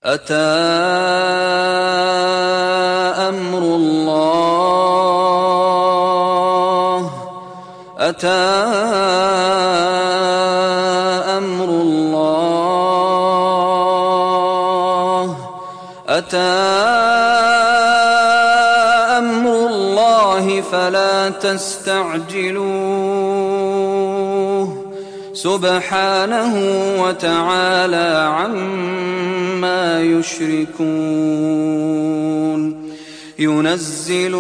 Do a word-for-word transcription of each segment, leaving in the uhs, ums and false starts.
أتى أمر الله أتى أمر الله أتى أمر الله فلا تستعجلوه سبحانه وتعالى عما يشركون ينزل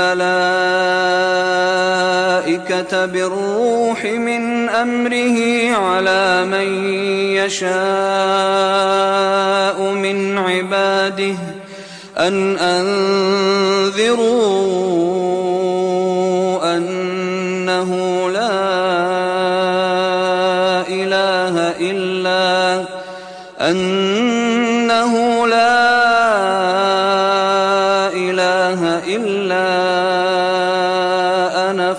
الملائكة بالروح من أمره على من يشاء من عباده أن أنذروا أنه لا إله إلا أنه لا إله إلا أنا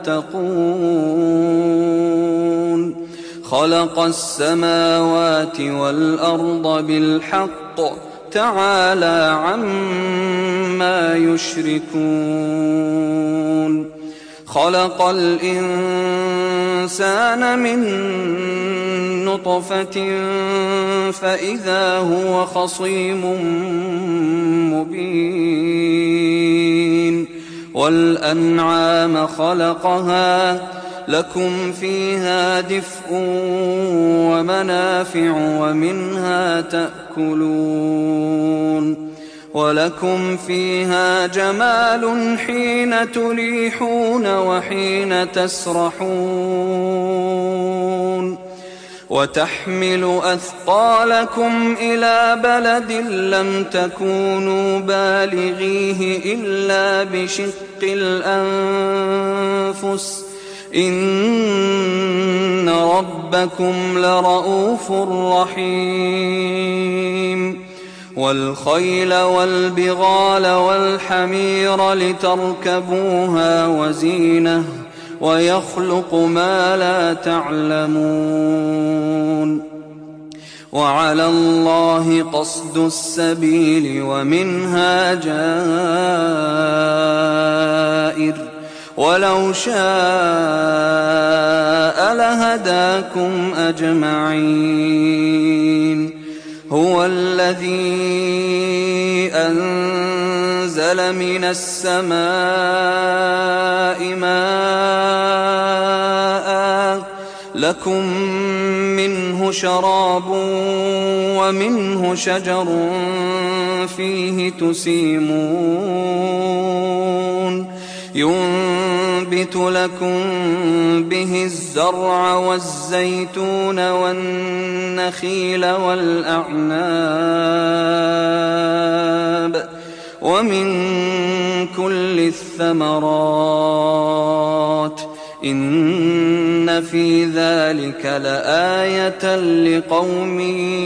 فاتقون خلق السماوات والأرض بالحق تعالى عما يشركون خلق الإنسان من نطفة فإذا هو خصيم مبين والأنعام خلقها لكم فيها دفء ومنافع ومنها تأكلون ولكم فيها جمال حين تريحون وحين تسرحون وتحمل أثقالكم إلى بلد لم تكونوا بالغيه إلا بشق الأنفس إن ربكم لرؤوف رحيم والخيل والبغال والحمير لتركبوها وزينة ويخلق ما لا تعلمون وعلى الله قصد السبيل ومنها جائر ولو شاء لهداكم أجمعين هو الذي أنزل من السماء ماء لكم منه شراب ومنه شجر فيه تسيمون ينبت لكم به الزرع والزيتون والنخيل والأعناب ومن كل الثمرات إن في ذلك لآية لقوم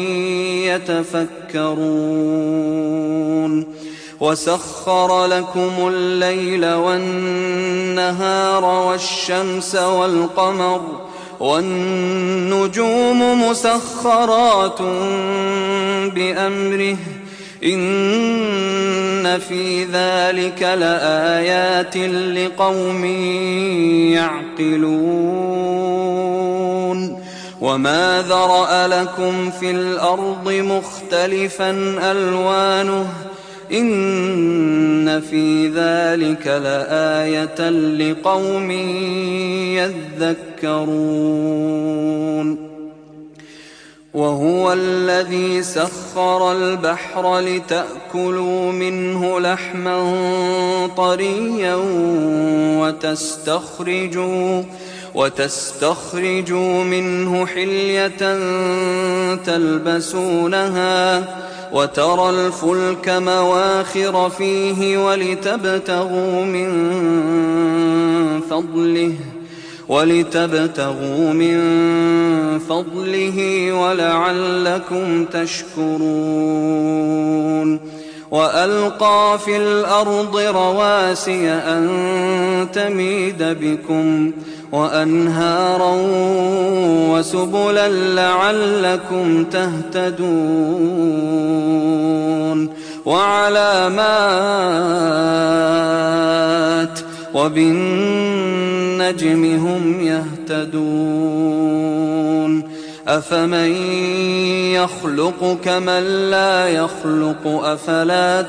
يتفكرون وسخر لكم الليل والنهار والشمس والقمر والنجوم مسخرات بأمره إن في ذلك لآيات لقوم يعقلون وما ذرأ لكم في الأرض مختلفا ألوانه إن في ذلك لآية لقوم يذكرون وهو الذي سخر البحر لتأكلوا منه لحما طريا وتستخرجوا وتستخرجوا منه حلية تلبسونها وترى الفلك مواخر فيه ولتبتغوا من فضله ولتبتغوا من فضله ولعلكم تشكرون وألقى في الأرض رواسي أن تميد بكم وأنهارا وسبلا لعلكم تهتدون وعلامات وبالنجم هم يهتدون أفمن يخلق كمن لا يخلق أفلا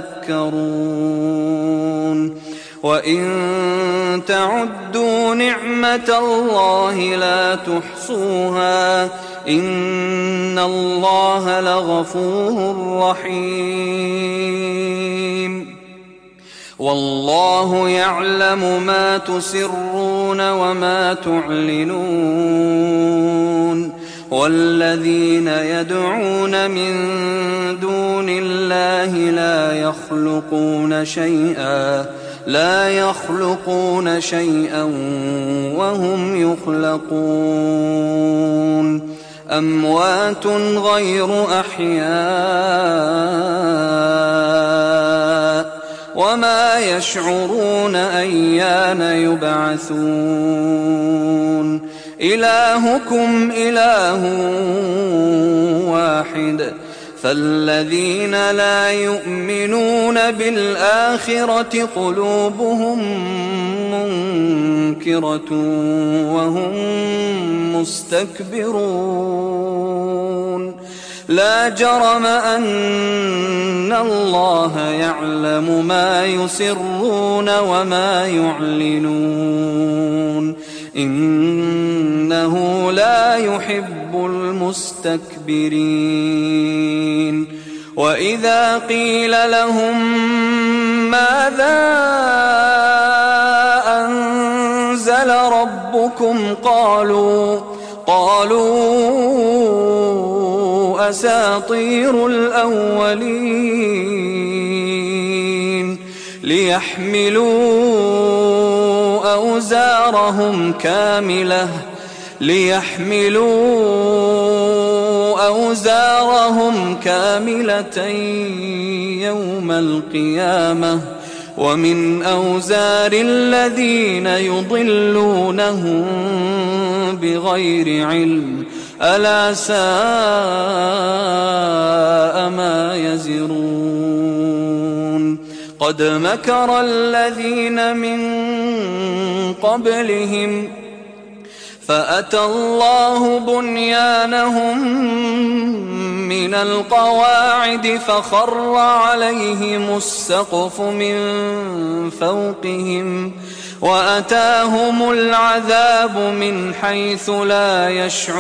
تذكرون وإن تعدوا نعمة الله لا تحصوها إن الله لغفور رحيم والله يعلم ما تسرون وما تعلنون والذين يدعون من دون الله لا يخلقون شيئا لا يخلقون شيئا وهم يخلقون أموات غير أحياء وما يشعرون أيان يبعثون إلهكم إله واحد فالذين لا يؤمنون بالآخرة قلوبهم منكرة وهم مستكبرون لا جرم أن الله يعلم ما يسرون وما يعلنون إنه لا يحب المستكبرين وإذا قيل لهم ماذا أنزل ربكم قالوا قالوا أساطير الأولين ليحملوا أوزارهم كاملة ليحملوا أوزارهم كاملة يوم القيامة ومن أوزار الذين يضلونهم بغير علم ألا ساء ما يزرون قد مكر الذين من قبلهم فأتى الله بنيانهم من القواعد فخر عليهم السقف من فوقهم وأتاهم العذاب من حيث لا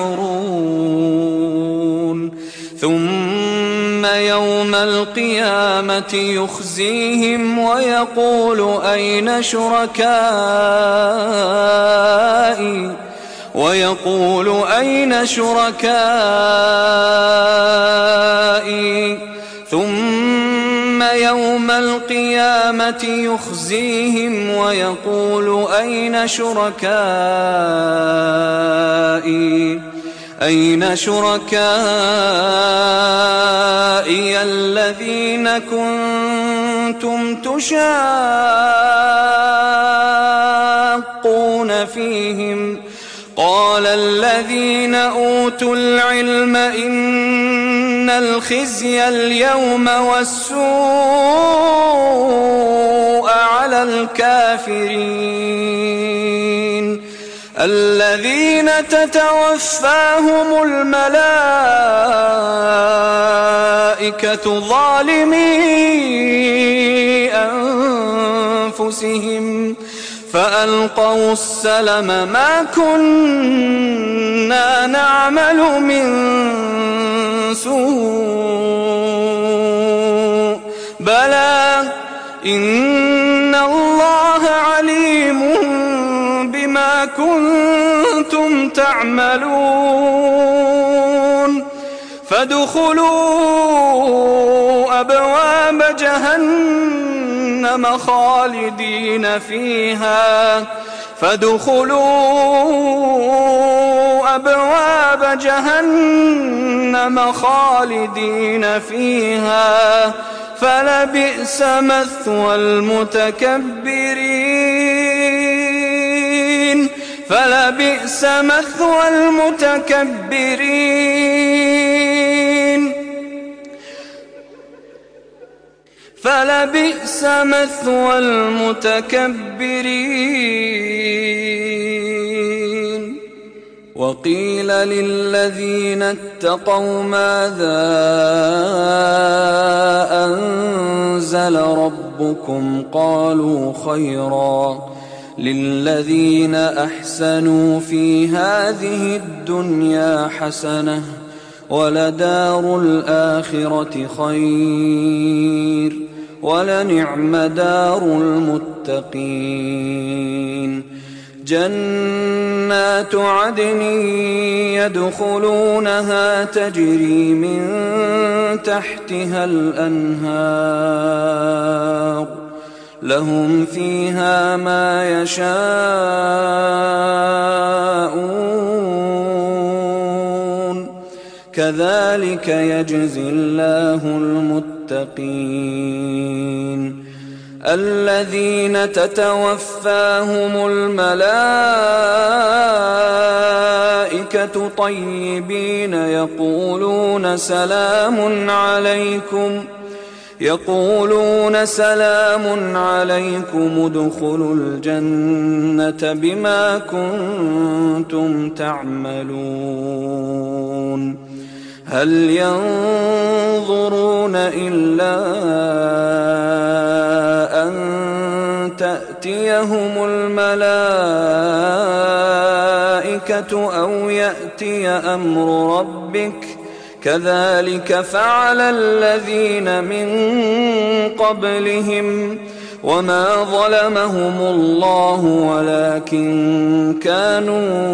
يشعرون ثم يوم القيامة يخزيهم ويقول أين شركائي ويقول أين شركائي ثم يوم القيامة يخزيهم ويقول أين شركائي أين شركائي الذين كنتم تشاقون فيهم قال الذين أوتوا العلم إن الخزي اليوم والسوء على الكافرين الذين تتوفاهم الملائكة ظالمي أنفسهم فألقوا السلم ما كنا نعمل من سوء بلى إن الله عليم بما كنتم تعملون فادخلوا أبواب جهنم خالدين فيها فادخلوا أبواب جهنم خالدين فيها فلبئس مثوى المتكبرين فلبئس مثوى المتكبرين فلبئس مثوى المتكبرين. وقيل للذين اتقوا ماذا أنزل ربكم قالوا خيرا للذين أحسنوا في هذه الدنيا حسنة ولدار الآخرة خير ولنعم دار المتقين. جنات عدن يدخلونها تجري من تحتها الأنهار لهم فيها ما يشاءون كذلك يجزي الله المتقين. الذين تتوفاهم الملائكة طيبين يقولون سلام عليكم يقولون سلام عليكم ادخلوا الجنة بما كنتم تعملون. هل ينظرون إلا أن تأتيهم الملائكة أو يأتي أمر ربك كذلك فعل الذين من قبلهم وما ظلمهم الله ولكن كانوا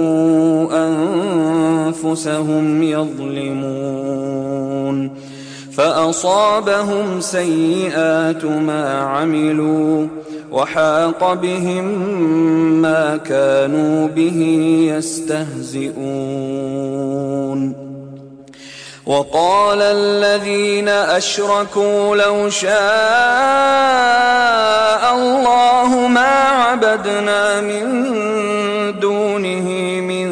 أنفسهم يظلمون. فأصابهم سيئات ما عملوا وحاق بهم ما كانوا به يستهزئون. وقال الذين أشركوا لو شاء الله ما عبدنا من دونه من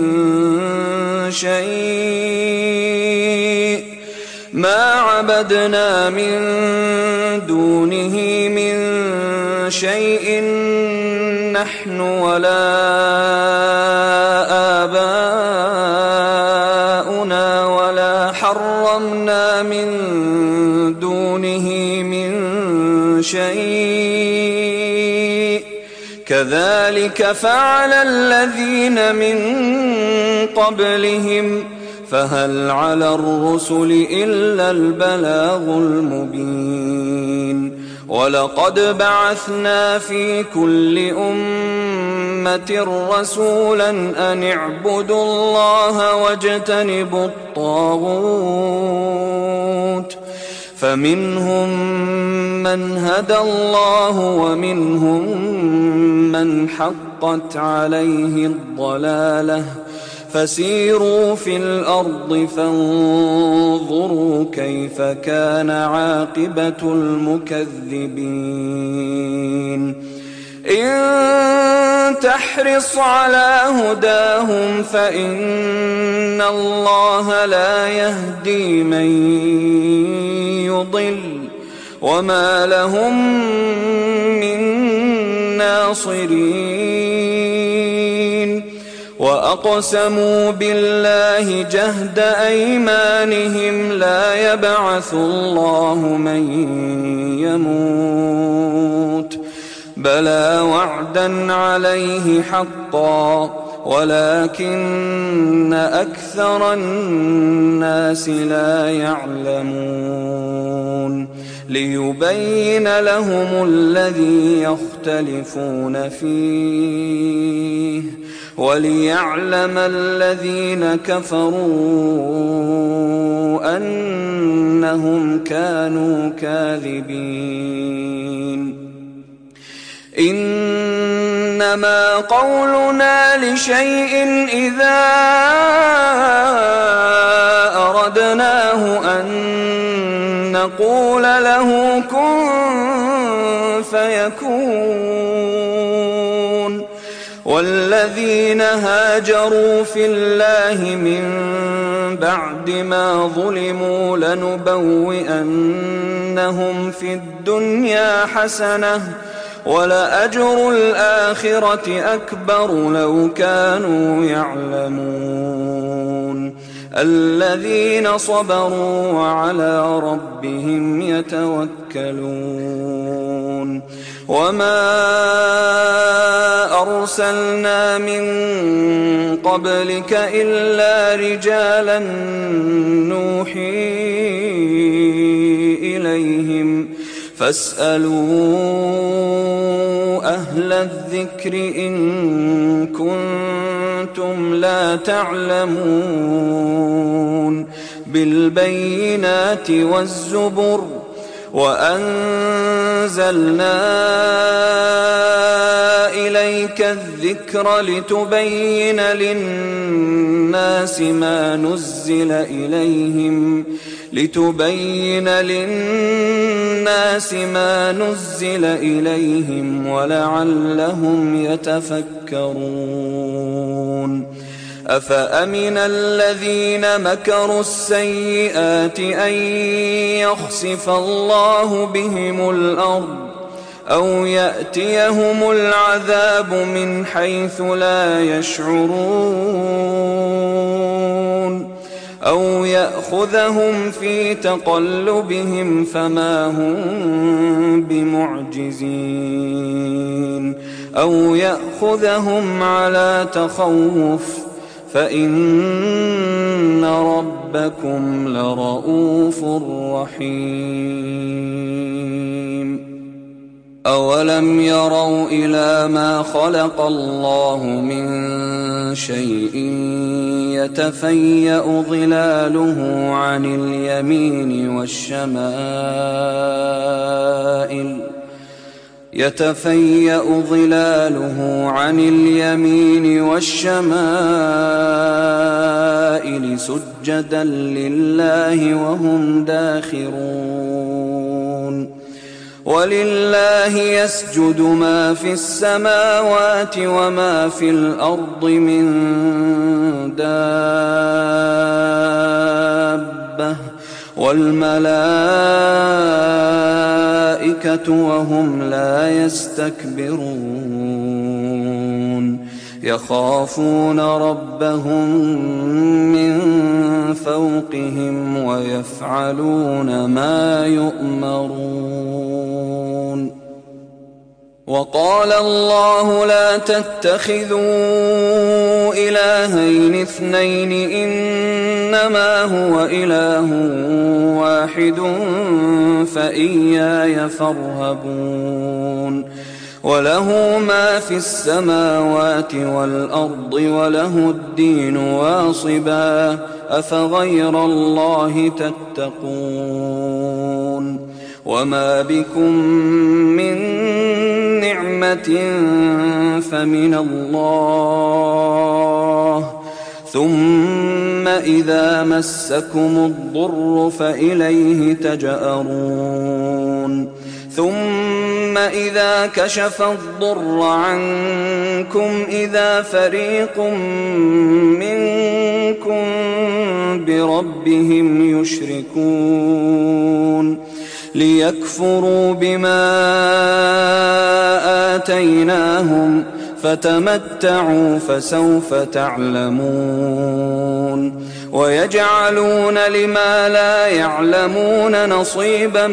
شيء ما عبدنا من دونه من شيء نحن ولا آباؤنا ولا حرمنا من دونه من شيء كذلك فعل الذين من قبلهم فهل على الرسل إلا البلاغ المبين. ولقد بعثنا في كل أمة رسولا أن اعبدوا الله واجتنبوا الطاغوت فمنهم من هدى الله ومنهم من حقت عليه الضلالة فسيروا في الأرض فانظروا كيف كان عاقبة المكذبين. إن تحرص على هداهم فإن الله لا يهدي من يضل وما لهم من ناصرين. وأقسموا بالله جهد أيمانهم لا يبعث الله من يموت بلى وعدا عليه حقا ولكن أكثر الناس لا يعلمون. ليبين لهم الذي يختلفون فيه وليعلم الذين كفروا أنهم كانوا كاذبين. إنما قولنا لشيء إذا أردناه أن نقول له كن فيكون. والذين هاجروا في الله من بعد ما ظلموا لنبوئنهم لَنَجْزِيَنَّهُمْ فِي الدُّنْيَا حَسَنَةً وَلَأَجْرُ الْآخِرَةِ أَكْبَرُ لَوْ كَانُوا يَعْلَمُونَ الَّذِينَ صَبَرُوا وَعَلَىٰ رَبِّهِمْ يَتَوَكَّلُونَ وَمَا أَرْسَلْنَا مِن قَبْلِكَ إِلَّا رِجَالًا نُّوحِي إِلَيْهِمْ فَاسْأَلُوا أَهْلَ الذِّكْرِ إِن كُنتُمْ لَا تَعْلَمُونَ بِالْبَيِّنَاتِ وَالزُّبُرِ وَأَنزَلْنَا إِلَيْكَ الذِّكْرَ لِتُبَيِّنَ لِلنَّاسِ مَا نُزِّلَ إِلَيْهِمْ لِتُبَيِّنَ لِلنَّاسِ مَا نُزِّلَ إِلَيْهِمْ وَلَعَلَّهُمْ يَتَفَكَّرُونَ أَفَأَمِنَ الَّذِينَ مَكَرُوا السَّيِّئَاتِ أَن يَخْسِفَ اللَّهُ بِهِمُ الْأَرْضَ أَوْ يَأْتِيَهُمُ الْعَذَابُ مِنْ حَيْثُ لَا يَشْعُرُونَ أَوْ يَأْخُذَهُمْ فِي تَقَلُّبِهِمْ فَمَا هُمْ بِمُعْجِزِينَ أَوْ يَأْخُذَهُمْ عَلَىٰ تَخَوُّفٍ فَإِنَّ رَبَّكُمْ لَرَءُوفٌ رَّحِيمٌ أَوَلَمْ يَرَوْا إِلَىٰ مَا خَلَقَ اللَّهُ مِن شَيْءٍ يَتَفَيَّأُ ظِلَالُهُ عَنِ الْيَمِينِ وَالشَّمَائِلِ يتفيأ ظلاله عن اليمين والشمائل سجدا لله وهم داخرون ولله يسجد ما في السماوات وما في الأرض من دابة والملائكة وهم لا يستكبرون يخافون ربهم من فوقهم ويفعلون ما يؤمرون وقال الله لا تتخذوا إلهين اثنين إنما هو إله واحد فإياي فارهبون وله ما في السماوات والأرض وله الدين واصبا أفغير الله تتقون وما بكم من نعمة فمن الله ثم إذا مسكم الضر فإليه تجأرون ثم إذا كشف الضر عنكم إذا فريق منكم بربهم يشركون ليكفروا بما آتيناهم فتمتعوا فسوف تعلمون ويجعلون لما لا يعلمون نصيبا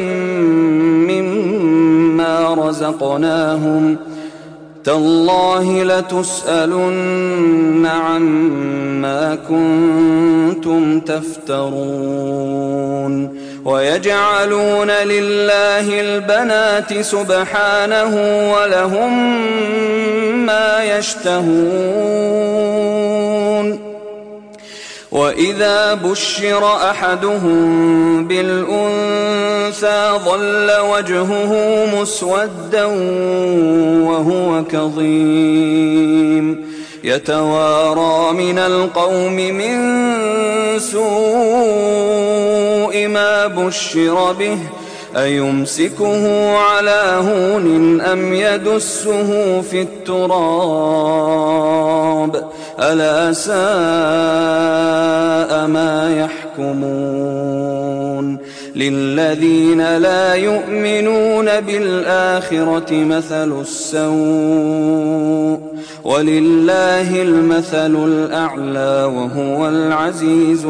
مما رزقناهم تالله لتسألن عما كنتم تفترون ويجعلون لله البنات سبحانه ولهم ما يشتهون وإذا بشر أحدهم بالأنثى ظل وجهه مسودا وهو كظيم يتوارى من القوم من سوء ما بشر به أيمسكه على هون أم يدسه في التراب ألا ساء ما يحكمون للذين لا يؤمنون بالآخرة مثل السوء ولله المثل الأعلى وهو العزيز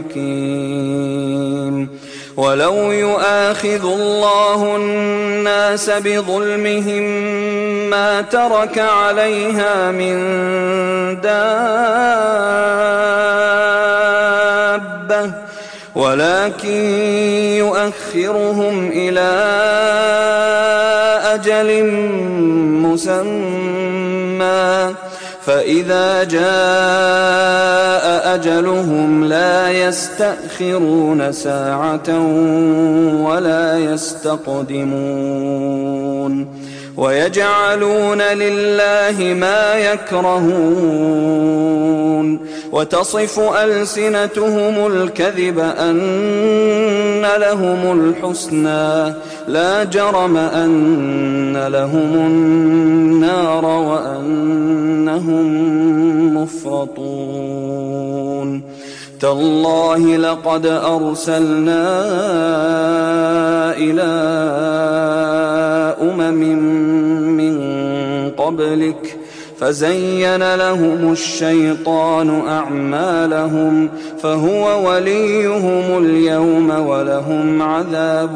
الحكيم. ولو يؤاخذ الله الناس بظلمهم ما ترك عليها من دابة ولكن يؤخرهم إلى أجل مسمى فإذا جاء أجلهم لا يستأخرون ساعة ولا يستقدمون. ويجعلون لله ما يكرهون وتصف ألسنتهم الكذب أن لهم الحسنى لا جرم أن لهم النار وأنهم مفرطون. تالله لقد أرسلنا إلى أمم من قبلك فزين لهم الشيطان أعمالهم فهو وليهم اليوم ولهم عذاب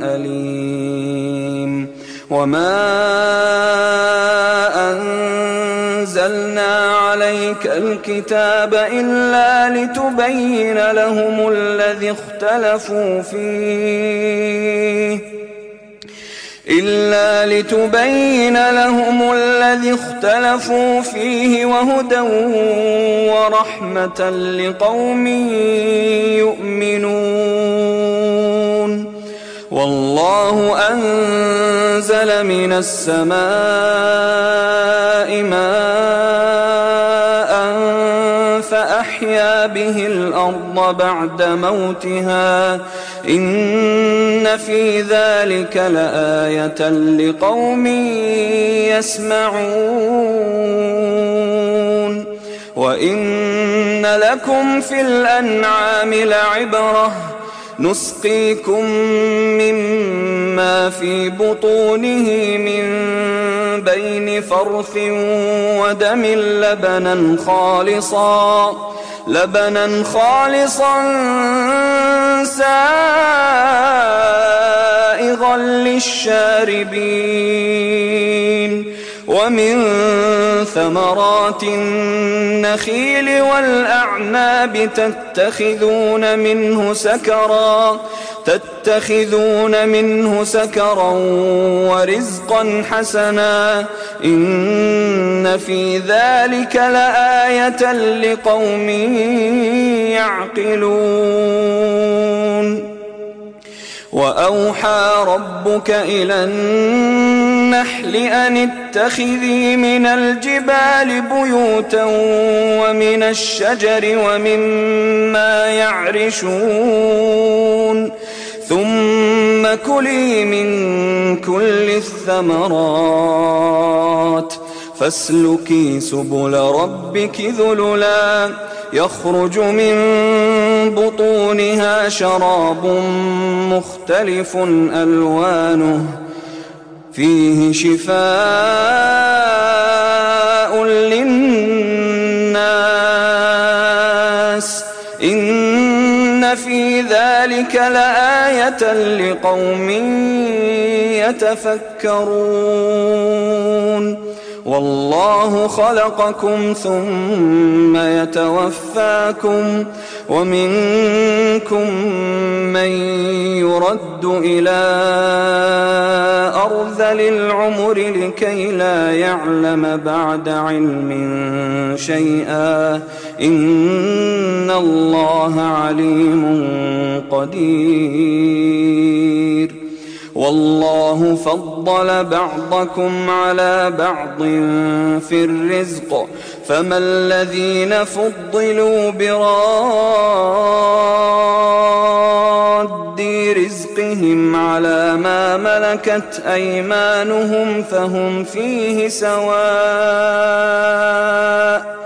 أليم. وما أنزلنا عليك الكتاب إلا لتبين لهم الذي اختلفوا فيه إلا لتبين لهم الذي اختلفوا فيه وهدى ورحمة لقوم يؤمنون. والله أنزل من السماء ماء فأحيا به الأرض بعد موتها إن في ذلك لآية لقوم يسمعون. وإن لكم في الأنعام لعبرة نسقيكم مما في بطونه من بين فرث ودم لبنا خالصا لبنا خالصا سائغا للشاربين ومن ثمرات النخيل والأعناب تتخذون منه سكرا تتخذون منه سكرا ورزقا حسنا إن في ذلك لآية لقوم يعقلون. وأوحى ربك إلى النحل أن اتخذي من الجبال بيوتا ومن الشجر ومما يعرشون ثم كلي من كل الثمرات فاسلكي سبل ربك ذللا يخرج من بطونها شراب مختلف ألوانه فيه شفاء للناس إن في ذلك لآية لقوم يتفكرون. والله خلقكم ثم يتوفاكم ومنكم من يرد إلى أرذل العمر لكي لا يعلم بعد علم شيئا إن الله عليم قدير. والله فضل بعضكم على بعض في الرزق فما الذين فضلوا براد رزقهم على ما ملكت أيمانهم فهم فيه سواء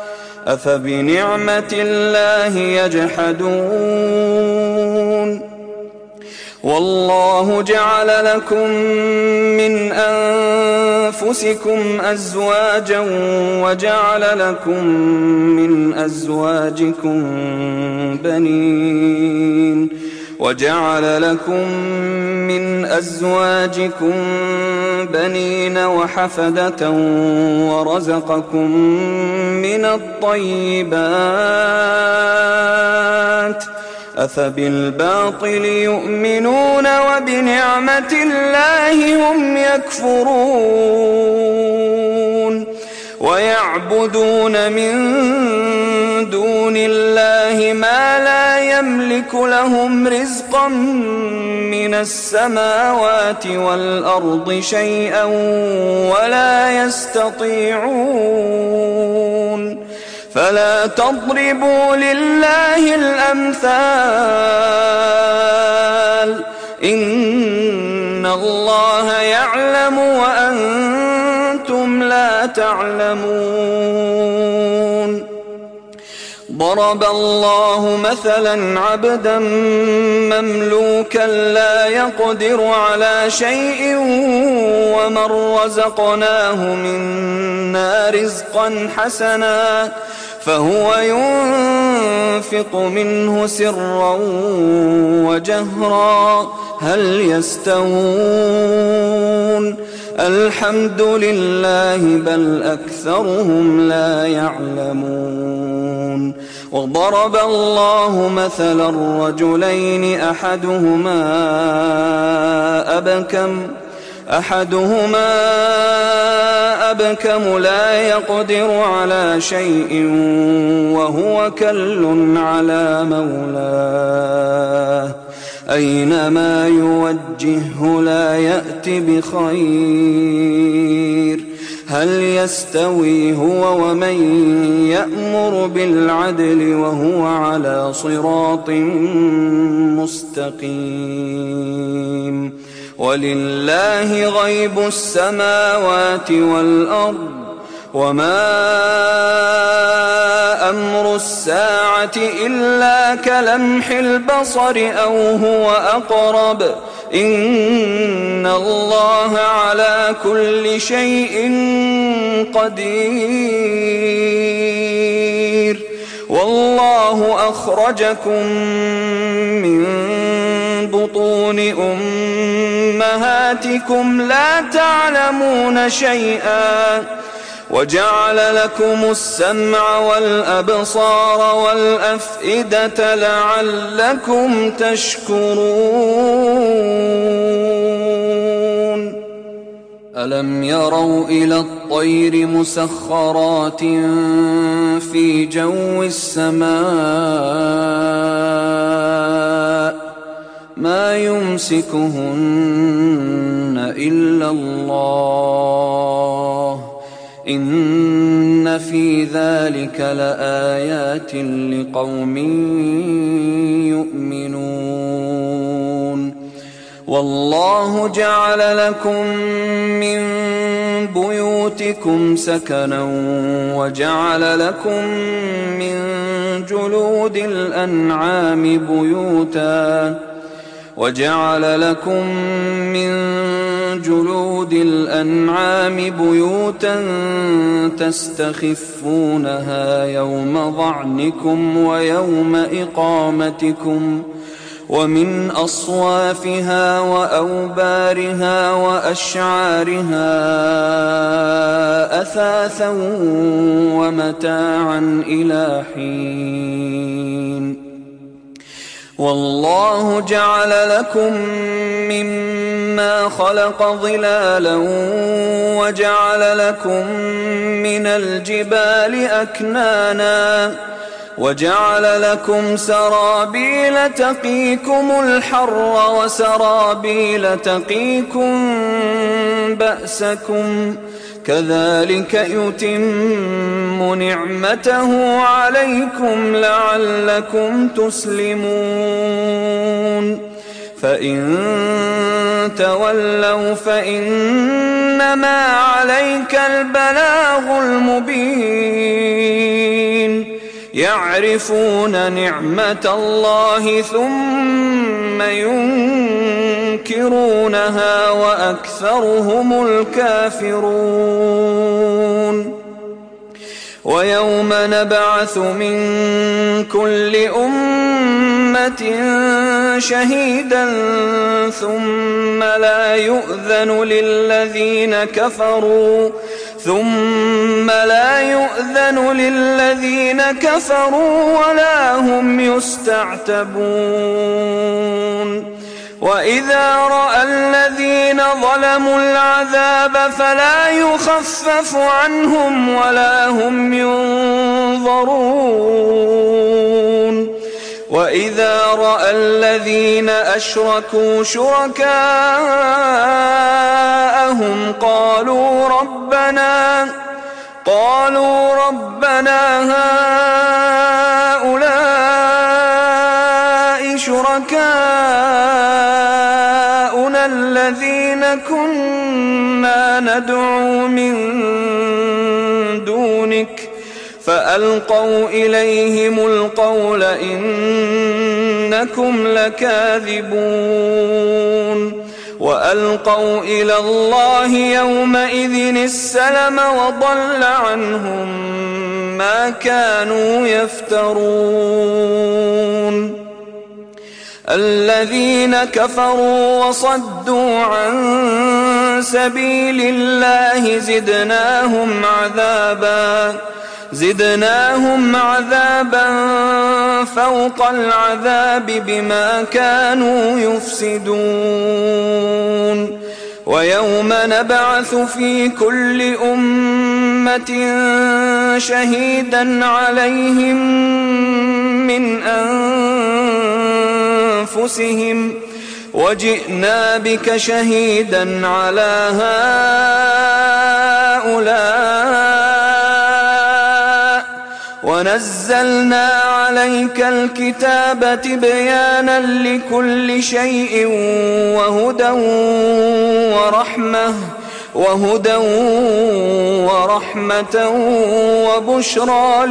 أفبنعمة الله يجحدون. والله جعل لكم من أنفسكم أزواجا وجعل لكم من أزواجكم بنين وجعل لكم من أزواجكم بنين وحفدة ورزقكم من الطيبات أفبالباطل يؤمنون وبنعمة الله هم يكفرون ويعبدون من دون الله ما لا يملك لهم رزقا من السماوات والأرض شيئا ولا يستطيعون فلا تضربوا لله الأمثال إن الله يعلم وأنتم لا تعلمون ضرب الله مثلا عبدا مملوكا لا يقدر على شيء ومن رزقناه منا رزقا حسنا فهو ينفق منه سرا وجهرا هل يستوون الحمد لله بل أكثرهم لا يعلمون وضرب الله مثلا رجلين أحدهما أبكم أحدهما أبكم لا يقدر على شيء وهو كل على مولاه أينما يوجهه لا يأت بخير هل يستوي هو ومن يأمر بالعدل وهو على صراط مستقيم ولله غيب السماوات والأرض وما أمر الساعة إلا كلمح البصر أو هو أقرب إن الله على كل شيء قدير والله أخرجكم من بطون أمهاتكم لا تعلمون شيئا وجعل لكم السمع والأبصار والأفئدة لعلكم تشكرون ألم يروا إلى الطير مسخرات في جو السماء ما يمسكهن إلا الله إن في ذلك لآيات لقوم يؤمنون والله جعل لكم من بيوتكم سكنا وجعل لكم من جلود الأنعام بيوتا وجعل لكم من جلود الأنعام بيوتا تستخفونها يوم ظعنكم ويوم إقامتكم ومن أصوافها وأوبارها وأشعارها أثاثا ومتاعا إلى حين والله جعل لكم مما خلق ظلالا وجعل لكم من الجبال أكنانا وجعل لكم سرابيل تقيكم الحر وسرابيل تقيكم بأسكم كذلك يتم نعمته عليكم لعلكم تسلمون فإن تولوا فإنما عليك البلاغ المبين يعرفون نعمة الله ثم ينكرونها ينكرونها وأكثرهم الكافرون. ويوم نبعث من كل أمة شهيدا ثم لا يؤذن للذين كفروا ثم لا يؤذن للذين كفروا ولا هم يستعتبون. وإذا رأى الذين ظلموا العذاب فلا يخفف عنهم ولا هم ينظرون. وإذا رأى الذين أشركوا شركاءهم قالوا ربنا قالوا ربنا هؤلاء شركاؤنا الذين كنا ندعو من دونك فألقوا إليهم القول إنكم لكاذبون. وألقوا إلى الله يومئذ السلم وضل عنهم ما كانوا يفترون. الذين كفروا وصدوا عن سبيل الله زدناهم عذابا زدناهم عذابا فوق العذاب بما كانوا يفسدون. ويوم نبعث في كل أمة شهيدا عليهم من أنفسهم وجئنا بك شهيدا على هؤلاء ونزلنا عليك الكتاب تبيانا لكل شيء وهدى ورحمة وهدى ورحمة وبشرى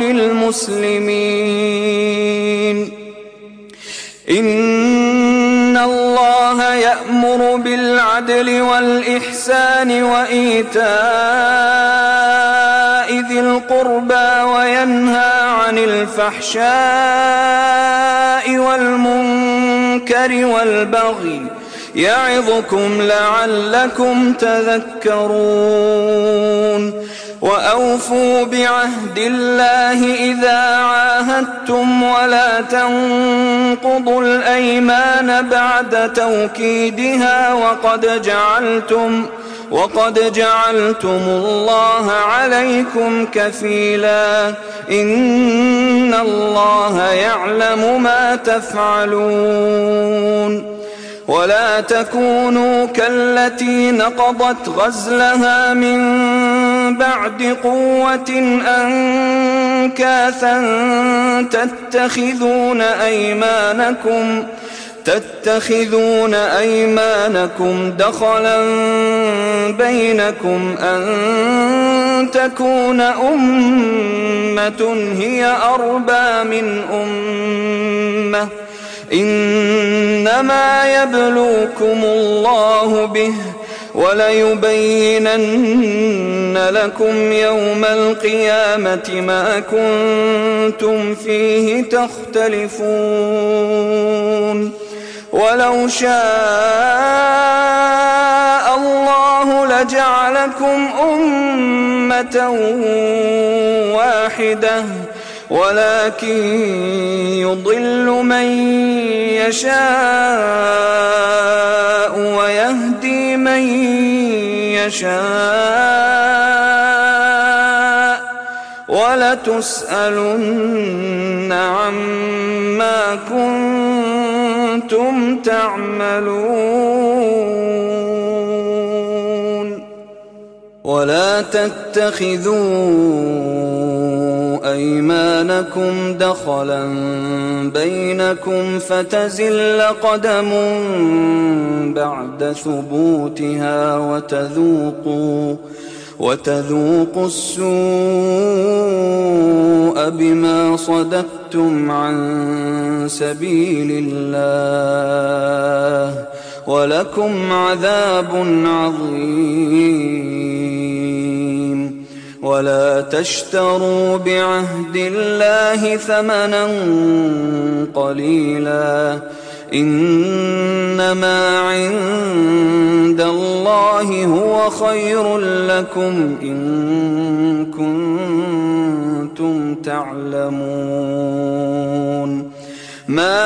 للمسلمين. إن الله يأمر بالعدل والإحسان وإيتاء ذي القربى وينهى عن الفحشاء والمنكر والبغي يعظكم لعلكم تذكرون. وأوفوا بعهد الله إذا عاهدتم ولا تنقضوا الأيمان بعد توكيدها وقد جعلتم وقد جعلتم الله عليكم كفيلا إن الله يعلم ما تفعلون. ولا تكونوا كالتي نقضت غزلها من بعد قوة أنكاثا تتخذون أيمانكم تتخذون أيمانكم دخلا بينكم أن تكون أمة هي أربى من أمة إنما يبلوكم الله به وليبينن لكم يوم القيامة ما كنتم فيه تختلفون. ولو شاء الله لجعلكم أمة واحدة ولكن يضل من يشاء ويهدي من يشاء ولتسألن عما كنتم تعملون. ولا تتخذوا أيمانكم دخلا بينكم فتزل قدم بعد ثبوتها وتذوقوا وتذوقوا السوء بما صددتم عن سبيل الله ولكم عذاب عظيم. ولا تشتروا بعهد الله ثمنا قليلا، إنما عند الله هو خير لكم إن كنتم تعلمون. ما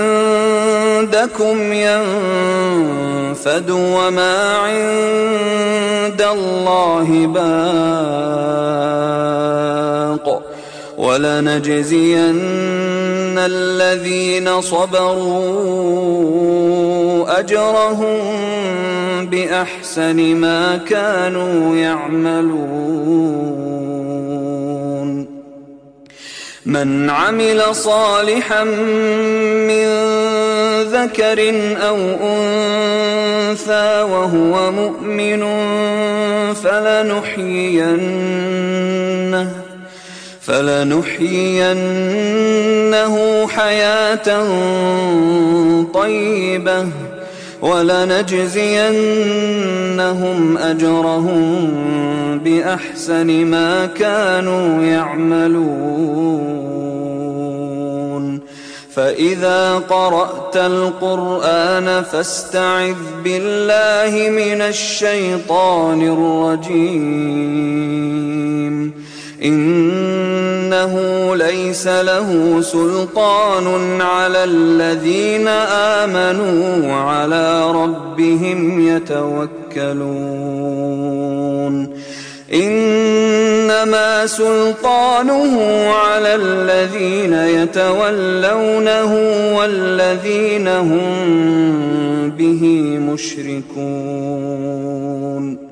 عندكم ينفد وما عند الله باق، ولنجزين الذين صبروا أجرهم بأحسن ما كانوا يعملون. من عمل صالحا من ذكر أو أنثى وهو مؤمن فلنحيينه فلنحيينه حياة طيبة ولنجزينهم أجرهم بأحسن ما كانوا يعملون. فإذا قرأت القرآن فاستعذ بالله من الشيطان الرجيم. إنه ليس له سلطان على الذين آمنوا وعلى ربهم يتوكلون. إنما سلطانه على الذين يتولونه والذين هم به مشركون.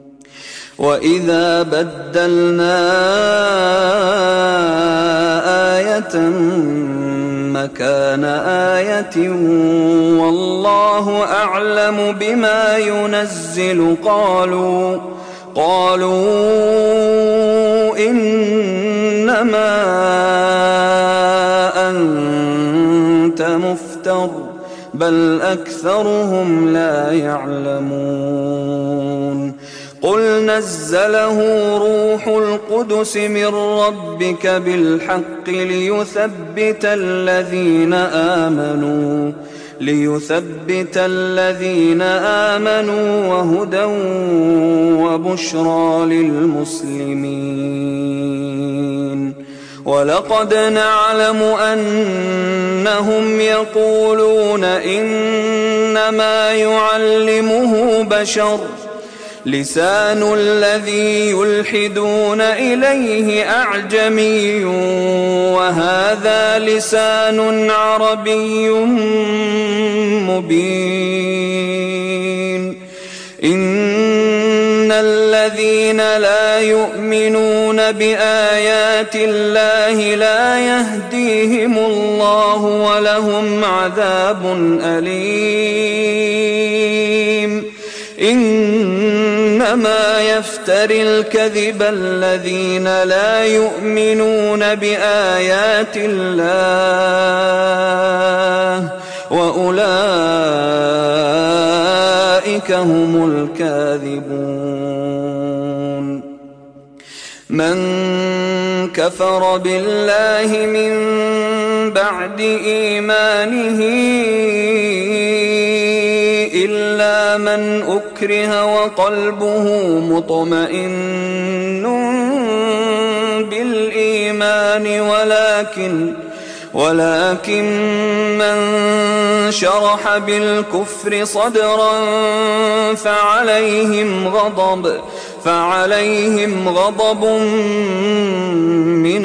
وإذا بدلنا آية مكان آية والله أعلم بما ينزل قالوا قالوا إنما أنت مفتر بل أكثرهم لا يعلمون. قل نزله روح القدس من ربك بالحق ليثبت الذين آمنوا ليثبت الذين آمنوا وهدى وبشرى للمسلمين. ولقد نعلم أنهم يقولون إنما يعلمه بشر لسان الذي يلحدون إليه أعجمي وهذا لسان عربي مبين. إن الذين لا يؤمنون بآيات الله لا يهديهم الله ولهم عذاب أليم. إنما يفتري الكذب الذين لا يؤمنون بآيات الله وأولئك هم الكاذبون. من كفر بالله من بعد إيمانه إلا من أكره وقلبه مطمئن بالإيمان ولكن ولكن من شرح بالكفر صدرا فعليهم غضب فعليهم غضب من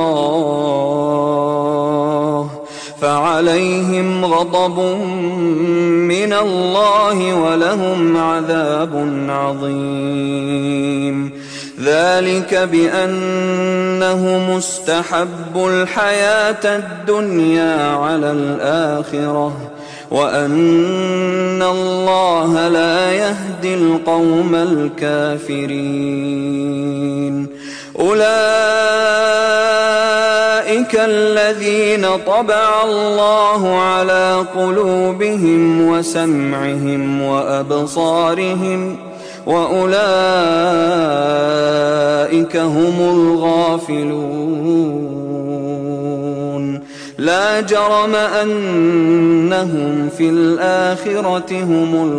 الله فعليهم غضب من الله ولهم عذاب عظيم. ذلك بأنه مستحب الحياة الدنيا على الآخرة وأن الله لا يهدي القوم الكافرين. أولئك أولئك الذين طبع الله على قلوبهم وسمعهم وأبصارهم وأولئك هم الغافلون لا جرم أنهم في الآخرة هم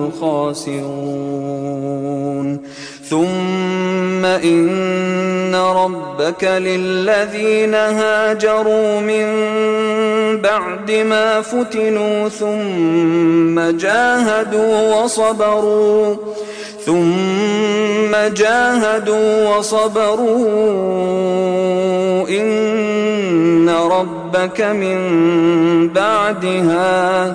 الخاسرون ثم إن ربك للذين هاجروا من بعد ما فتنوا ثم جاهدوا وصبروا ثم جاهدوا وصبروا إن ربك من بعدها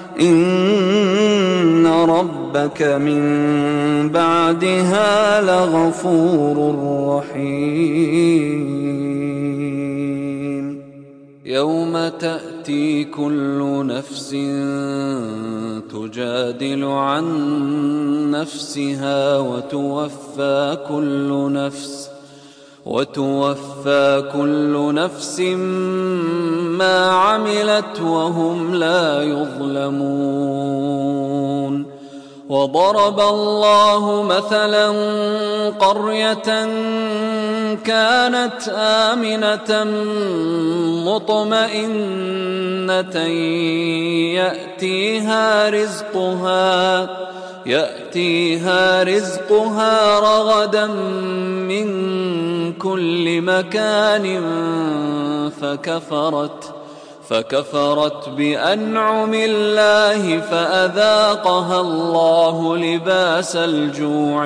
إن ربك من بعدها لغفور رحيم يوم تأتي كل نفس تجادل عن نفسها وتوفى كل نفس وتوفى كل نفس ما عملت وهم لا يظلمون وضرب الله مثلا قرية كانت آمنة مطمئنة يأتيها رزقها يأتيها رزقها رغدا من كل مكان فكفرت فكفرت بأنعم الله فأذاقها الله لباس الجوع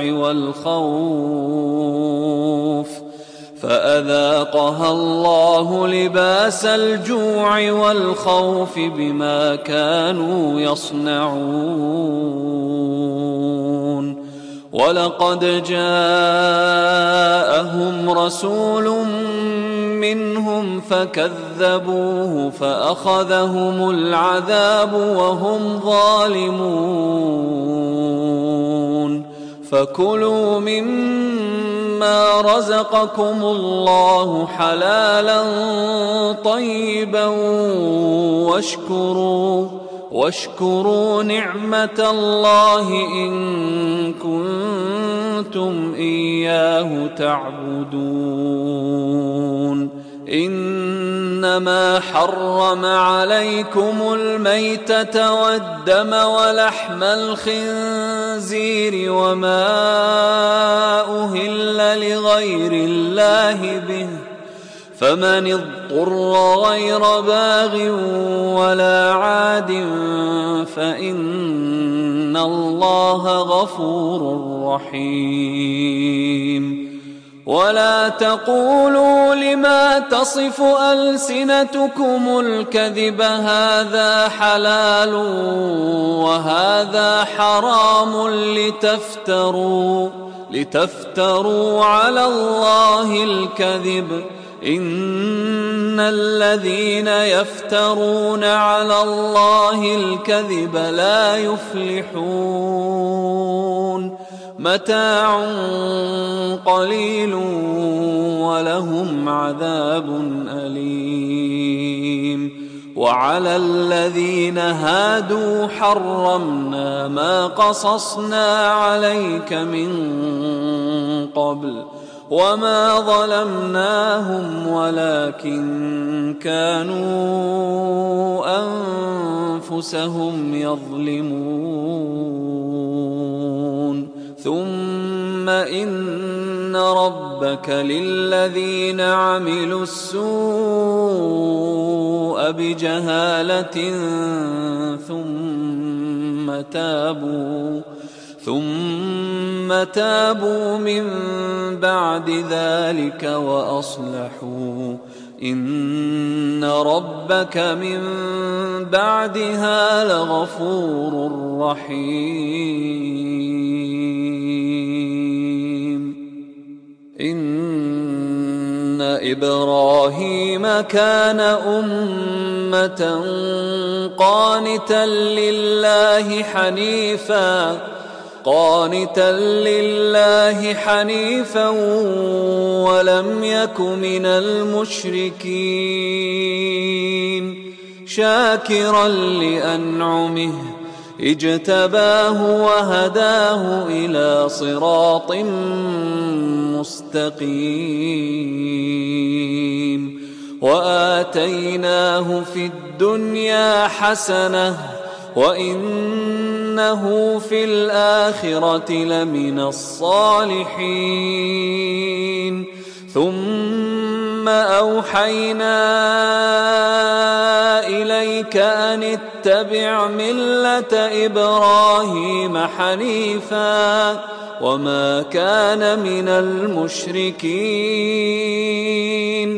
والخوف فأذاقها الله لباس الجوع والخوف بما كانوا يصنعون ولقد جاءهم رسول منهم فكذبوه فأخذهم العذاب وهم ظالمون فكلوا مما رزقكم الله حلالا طيبا واشكروا واشكروا نعمة الله إن كنتم إياه تعبدون إنما حرم عليكم الميتة والدم ولحم الخنزير وما أهل لغير الله به فمن اضطر غير باغ ولا عاد فإن الله غفور رحيم ولا تقولوا لما تصف ألسنتكم الكذب هذا حلال وهذا حرام لتفتروا لتفتروا على الله الكذب إن الذين يفترون على الله الكذب لا يفلحون متاع قليل ولهم عذاب أليم وعلى الذين هادوا حرمنا ما قصصنا عليك من قبل وما ظلمناهم ولكن كانوا أنفسهم يظلمون ثم إن ربك للذين عملوا السوء بجهالة ثم تابوا ثم تابوا من بعد ذلك وأصلحوا إن ربك من بعدها لغفور رحيم إن إبراهيم كان أمة قانتا لله حنيفا قانتا لله حنيفا ولم يك من المشركين شاكرا لأنعمه اجتباه وهداه إلى صراط مستقيم وآتيناه في الدنيا حسنة وإنه في الآخرة لمن الصالحين ثم أوحينا إليك أن اتبع ملة إبراهيم حنيفا وما كان من المشركين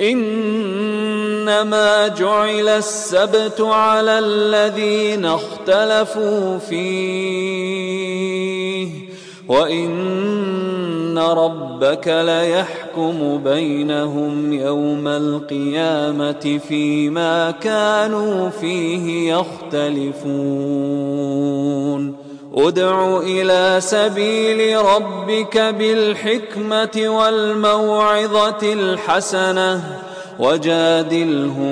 إنما جعل السبت على الذين اختلفوا فيه وإن ربك ليحكم بينهم يوم القيامة فيما كانوا فيه يختلفون ادع إلى سبيل ربك بالحكمة والموعظة الحسنة وجادلهم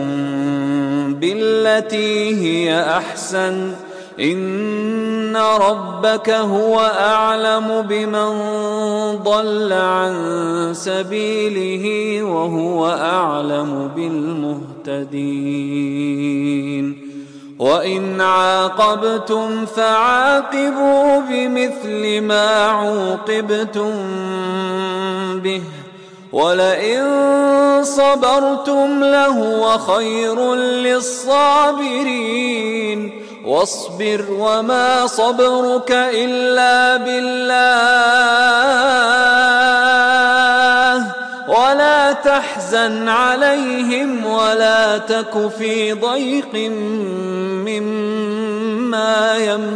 بالتي هي أحسن إن ربك هو أعلم بمن ضل عن سبيله وهو أعلم بالمهتدين وإن عاقبتم فعاقبوا بمثل ما عوقبتم به ولئن صبرتم لهو خير للصابرين واصبر وما صبرك إلا بالله ولا تحزن عليهم ولا تك في ضيق مما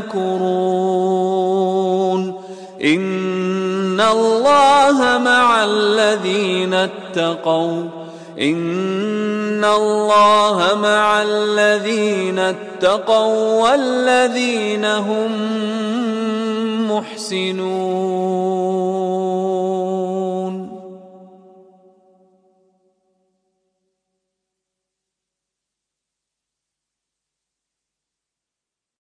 يمكرون إن الله مع الذين اتقوا إن الله مع الذين اتقوا والذين هم محسنون